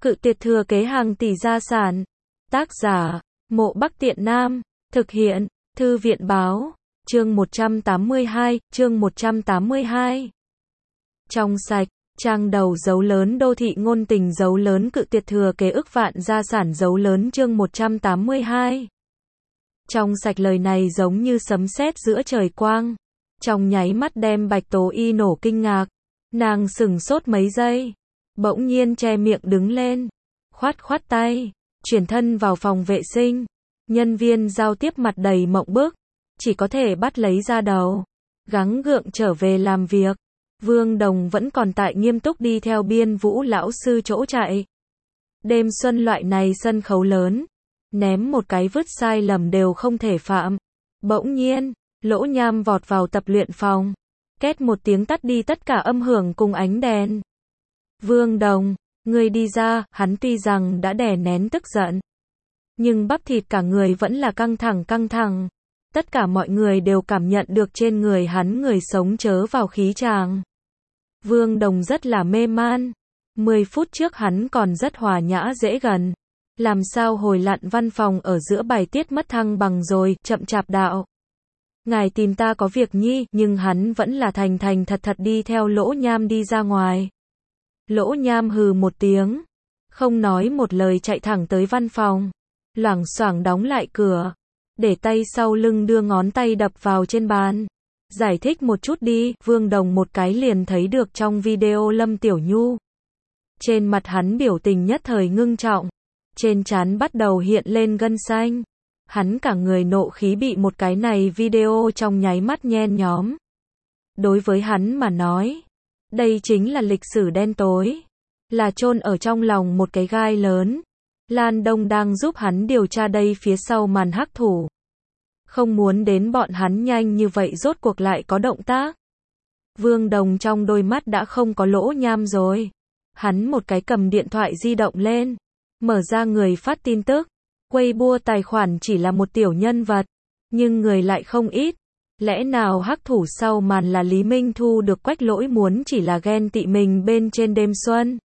Cự tuyệt thừa kế hàng tỷ gia sản. Tác giả, Mộ Bắc Tiện Nam. Thực hiện, Thư viện báo. Chương 182, chương 182. Trong sạch, trang đầu dấu lớn đô thị ngôn tình dấu lớn cự tuyệt thừa kế ức vạn gia sản dấu lớn chương 182. Trong sạch lời này giống như sấm sét giữa trời quang. Trong nháy mắt đem Bạch Tố Y nổ kinh ngạc. Nàng sửng sốt mấy giây. Bỗng nhiên che miệng đứng lên. Khoát khoát tay. Chuyển thân vào phòng vệ sinh. Nhân viên giao tiếp mặt đầy mộng bức. Chỉ có thể bắt lấy ra đầu. Gắng gượng trở về làm việc. Vương Đồng vẫn còn tại nghiêm túc đi theo Biên Vũ lão sư chỗ chạy. Đêm xuân loại này sân khấu lớn. Ném một cái vứt sai lầm đều không thể phạm. Bỗng nhiên, Lỗ Nham vọt vào tập luyện phòng. Két một tiếng tắt đi tất cả âm hưởng cùng ánh đèn. Vương Đồng, ngươi đi ra, hắn tuy rằng đã đè nén tức giận. Nhưng bắp thịt cả người vẫn là căng thẳng. Tất cả mọi người đều cảm nhận được trên người hắn người sống chớ vào khí tràng. Vương Đồng rất là mê man. 10 phút trước hắn còn rất hòa nhã dễ gần. Làm sao hồi lặn văn phòng ở giữa bài tiết mất thăng bằng rồi, chậm chạp đạo. Ngài tìm ta có việc nhi, nhưng hắn vẫn là thành thật đi theo Lỗ Nham đi ra ngoài. Lỗ Nham hừ một tiếng. Không nói một lời chạy thẳng tới văn phòng. Loảng xoảng đóng lại cửa. Để tay sau lưng đưa ngón tay đập vào trên bàn. Giải thích một chút đi, Vương Đồng một cái liền thấy được trong video Lâm Tiểu Nhu. Trên mặt hắn biểu tình nhất thời ngưng trọng. Trên trán bắt đầu hiện lên gân xanh. Hắn cả người nộ khí bị một cái này video trong nháy mắt nhen nhóm. Đối với hắn mà nói, đây chính là lịch sử đen tối. Là chôn ở trong lòng một cái gai lớn. Lan Đông đang giúp hắn điều tra đây phía sau màn hắc thủ. Không muốn đến bọn hắn nhanh như vậy rốt cuộc lại có động tác. Vương Đồng trong đôi mắt đã không có Lỗ Nham rồi. Hắn một cái cầm điện thoại di động lên. Mở ra người phát tin tức. Weibo tài khoản chỉ là một tiểu nhân vật. Nhưng người lại không ít. Lẽ nào hắc thủ sau màn là Lý Minh Thu được Quách Lỗi muốn chỉ là ghen tị mình bên trên đêm xuân.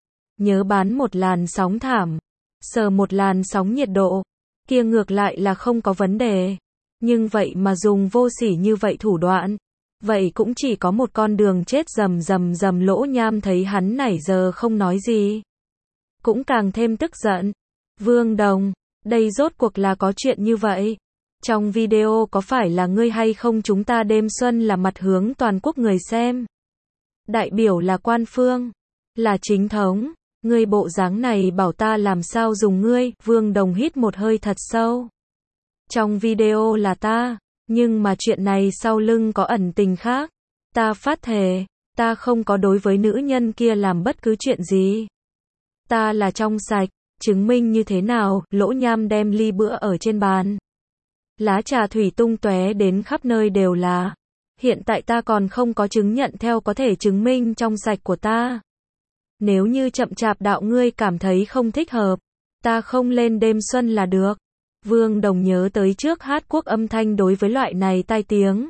Nhớ bán một làn sóng thảm. Sờ một làn sóng nhiệt độ. Kia ngược lại là không có vấn đề. Nhưng vậy mà dùng vô sỉ như vậy thủ đoạn. Vậy cũng chỉ có một con đường chết rầm. Lỗ Nham thấy hắn nãy giờ không nói gì. Cũng càng thêm tức giận. Vương Đồng, đây rốt cuộc là có chuyện như vậy. Trong video có phải là ngươi hay không chúng ta đêm xuân là mặt hướng toàn quốc người xem. Đại biểu là quan phương. Là chính thống. Ngươi bộ dáng này bảo ta làm sao dùng ngươi. Vương Đồng hít một hơi thật sâu. Trong video là ta. Nhưng mà chuyện này sau lưng có ẩn tình khác. Ta phát thề. Ta không có đối với nữ nhân kia làm bất cứ chuyện gì. Ta là trong sạch. Chứng minh như thế nào? Lỗ Nham đem ly bữa ở trên bàn. Lá trà thủy tung tóe đến khắp nơi đều là. Hiện tại ta còn không có chứng nhận theo có thể chứng minh trong sạch của ta. Nếu như chậm chạp đạo ngươi cảm thấy không thích hợp. Ta không lên đêm xuân là được. Vương Đồng nhớ tới trước hát quốc âm thanh đối với loại này tai tiếng.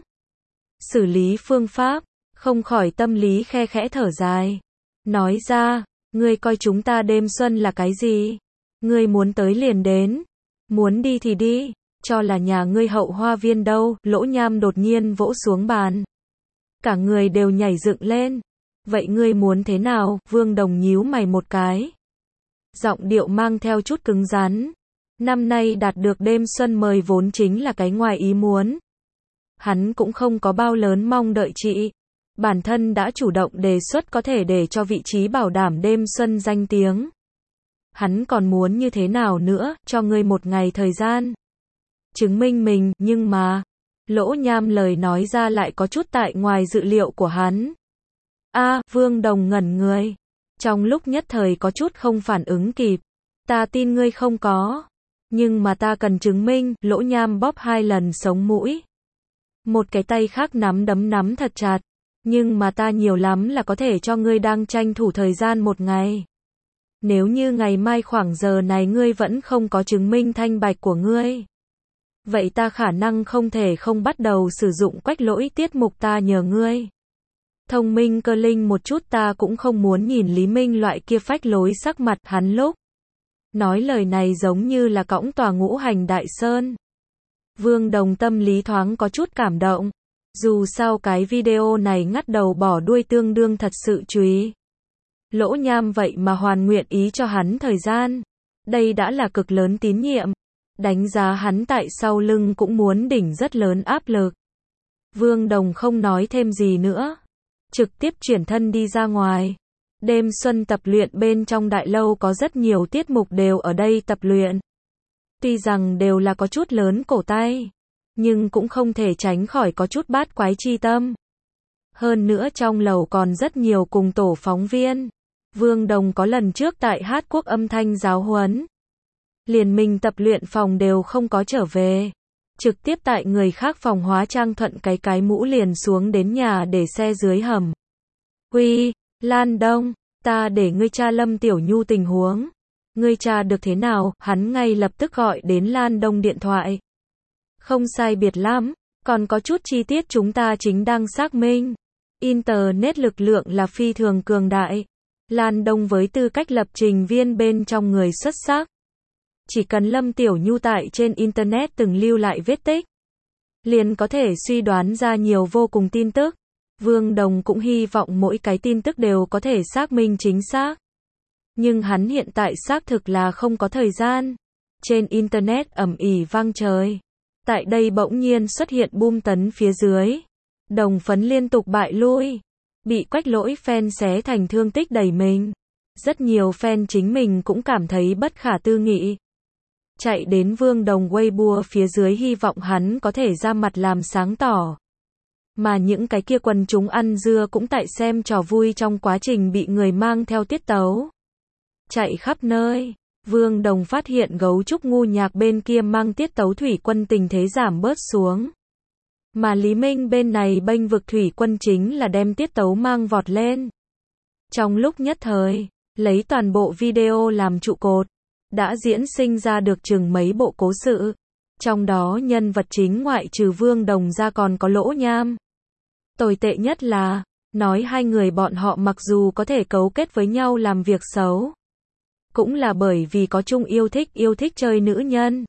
Xử lý phương pháp. Không khỏi tâm lý khe khẽ thở dài. Nói ra. Ngươi coi chúng ta đêm xuân là cái gì? Ngươi muốn tới liền đến. Muốn đi thì đi. Cho là nhà ngươi hậu hoa viên đâu. Lỗ Nham đột nhiên vỗ xuống bàn. Cả người đều nhảy dựng lên. Vậy ngươi muốn thế nào? Vương Đồng nhíu mày một cái. Giọng điệu mang theo chút cứng rắn. Năm nay đạt được đêm xuân mời vốn chính là cái ngoài ý muốn. Hắn cũng không có bao lớn mong đợi chị. Bản thân đã chủ động đề xuất có thể để cho vị trí bảo đảm đêm xuân danh tiếng. Hắn còn muốn như thế nào nữa, cho ngươi một ngày thời gian. Chứng minh mình, nhưng mà. Lỗ Nham lời nói ra lại có chút tại ngoài dự liệu của hắn. Vương Đồng ngẩn người. Trong lúc nhất thời có chút không phản ứng kịp. Ta tin ngươi không có. Nhưng mà ta cần chứng minh. Lỗ Nham bóp 2 lần sống mũi. Một cái tay khác nắm thật chặt. Nhưng mà ta nhiều lắm là có thể cho ngươi đang tranh thủ thời gian một ngày. Nếu như ngày mai khoảng giờ này ngươi vẫn không có chứng minh thanh bạch của ngươi. Vậy ta khả năng không thể không bắt đầu sử dụng Quách Lỗi tiết mục ta nhờ ngươi. Thông minh cơ linh một chút, ta cũng không muốn nhìn Lý Minh loại kia phách lối. Sắc mặt hắn lúc nói lời này giống như là cõng tòa ngũ hành đại sơn. Vương Đồng tâm lý thoáng có chút cảm động. Dù sao cái video này ngắt đầu bỏ đuôi tương đương thật sự chúy. Lỗ Nham vậy mà hoàn nguyện ý cho hắn thời gian. Đây đã là cực lớn tín nhiệm. Đánh giá hắn tại sau lưng cũng muốn đỉnh rất lớn áp lực. Vương Đồng không nói thêm gì nữa. Trực tiếp chuyển thân đi ra ngoài. Đêm xuân tập luyện bên trong đại lâu có rất nhiều tiết mục đều ở đây tập luyện. Tuy rằng đều là có chút lớn cổ tay, nhưng cũng không thể tránh khỏi có chút bát quái chi tâm. Hơn nữa trong lầu còn rất nhiều cùng tổ phóng viên. Vương Đồng có lần trước tại Hát Quốc âm thanh giáo huấn. Liền mình tập luyện phòng đều không có trở về. Trực tiếp tại người khác phòng hóa trang thuận cái mũ liền xuống đến nhà để xe dưới hầm. Uy, Lan Đông, ta để ngươi tra Lâm Tiểu Nhu tình huống. Ngươi tra được thế nào? Hắn ngay lập tức gọi đến Lan Đông điện thoại. Không sai biệt lắm, còn có chút chi tiết chúng ta chính đang xác minh. Internet lực lượng là phi thường cường đại. Lan Đông với tư cách lập trình viên bên trong người xuất sắc. Chỉ cần Lâm Tiểu Nhu tại trên Internet từng lưu lại vết tích, liền có thể suy đoán ra nhiều vô cùng tin tức. Vương Đồng cũng hy vọng mỗi cái tin tức đều có thể xác minh chính xác. Nhưng hắn hiện tại xác thực là không có thời gian. Trên Internet ầm ĩ vang trời. Tại đây bỗng nhiên xuất hiện boom tấn phía dưới. Đồng phấn liên tục bại lui. Bị Quách Lỗi fan xé thành thương tích đầy mình. Rất nhiều fan chính mình cũng cảm thấy bất khả tư nghị. Chạy đến Vương Đồng Weibo phía dưới hy vọng hắn có thể ra mặt làm sáng tỏ. Mà những cái kia quần chúng ăn dưa cũng tại xem trò vui trong quá trình bị người mang theo tiết tấu. Chạy khắp nơi. Vương Đồng phát hiện gấu trúc ngu nhạc bên kia mang tiết tấu thủy quân tình thế giảm bớt xuống. Mà Lý Minh bên này bênh vực thủy quân chính là đem tiết tấu mang vọt lên. Trong lúc nhất thời, lấy toàn bộ video làm trụ cột, đã diễn sinh ra được chừng mấy bộ cố sự. Trong đó nhân vật chính ngoại trừ Vương Đồng ra còn có Lỗ Nham. Tồi tệ nhất là, nói hai người bọn họ mặc dù có thể cấu kết với nhau làm việc xấu, cũng là bởi vì có chung yêu thích chơi nữ nhân.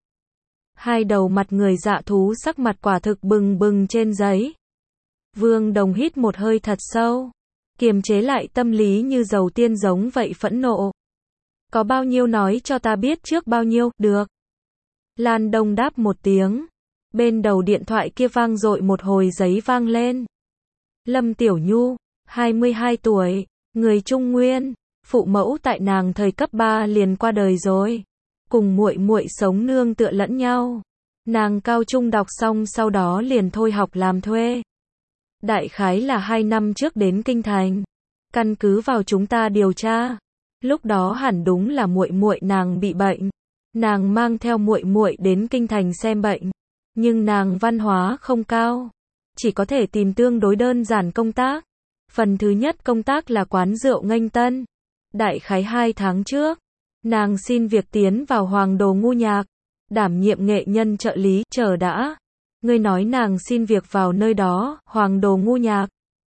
Hai đầu mặt người dạ thú sắc mặt quả thực bừng bừng trên giấy. Vương Đồng hít một hơi thật sâu, kiềm chế lại tâm lý như dầu tiên giống vậy phẫn nộ. Có bao nhiêu nói cho ta biết trước bao nhiêu, được. Lan Đông đáp một tiếng. Bên đầu điện thoại kia vang dội một hồi giấy vang lên. Lâm Tiểu Nhu, 22 tuổi, người Trung Nguyên, phụ mẫu tại nàng thời cấp 3 liền qua đời rồi. Cùng muội muội sống nương tựa lẫn nhau. Nàng cao trung đọc xong sau đó liền thôi học làm thuê. Đại khái là 2 năm trước đến Kinh Thành. Căn cứ vào chúng ta điều tra, lúc đó hẳn đúng là muội muội nàng bị bệnh. Nàng mang theo muội muội đến Kinh Thành xem bệnh, nhưng nàng văn hóa không cao, chỉ có thể tìm tương đối đơn giản công tác. Phần thứ nhất công tác là quán rượu nghênh tân. Đại khái 2 tháng trước, nàng xin việc tiến vào Hoàng Đồ Ngu Nhạc, đảm nhiệm nghệ nhân trợ lý. Chờ đã, ngươi nói nàng xin việc vào nơi đó, Hoàng Đồ Ngu Nhạc.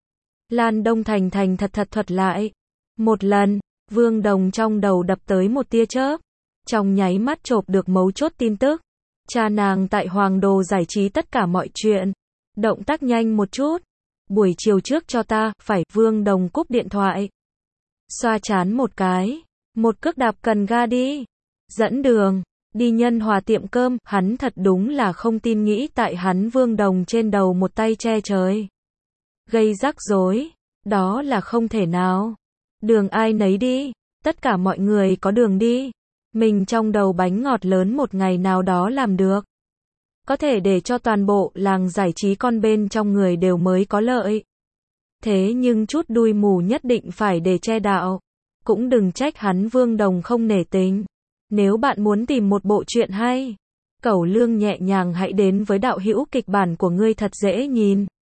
Lan Đông thành thật thuật lại. Một lần, Vương Đồng trong đầu đập tới một tia chớp, trong nháy mắt chộp được mấu chốt tin tức. Cha nàng tại Hoàng Đồ giải trí tất cả mọi chuyện. Động tác nhanh một chút. Buổi chiều trước cho ta, phải. Vương Đồng cúp điện thoại. Xoa chán một cái. Một cước đạp cần ga đi. Dẫn đường. Đi Nhân Hòa tiệm cơm. Hắn thật đúng là không tin nghĩ tại hắn Vương Đồng trên đầu một tay che trời. Gây rắc rối. Đó là không thể nào. Đường ai nấy đi. Tất cả mọi người có đường đi. Mình trong đầu bánh ngọt lớn một ngày nào đó làm được. Có thể để cho toàn bộ làng giải trí con bên trong người đều mới có lợi. Thế nhưng chút đuôi mù nhất định phải để che đạo. Cũng đừng trách hắn Vương Đồng không nể tình. Nếu bạn muốn tìm một bộ truyện hay, cẩu lương nhẹ nhàng hãy đến với Đạo Hữu Kịch Bản của ngươi thật dễ nhìn.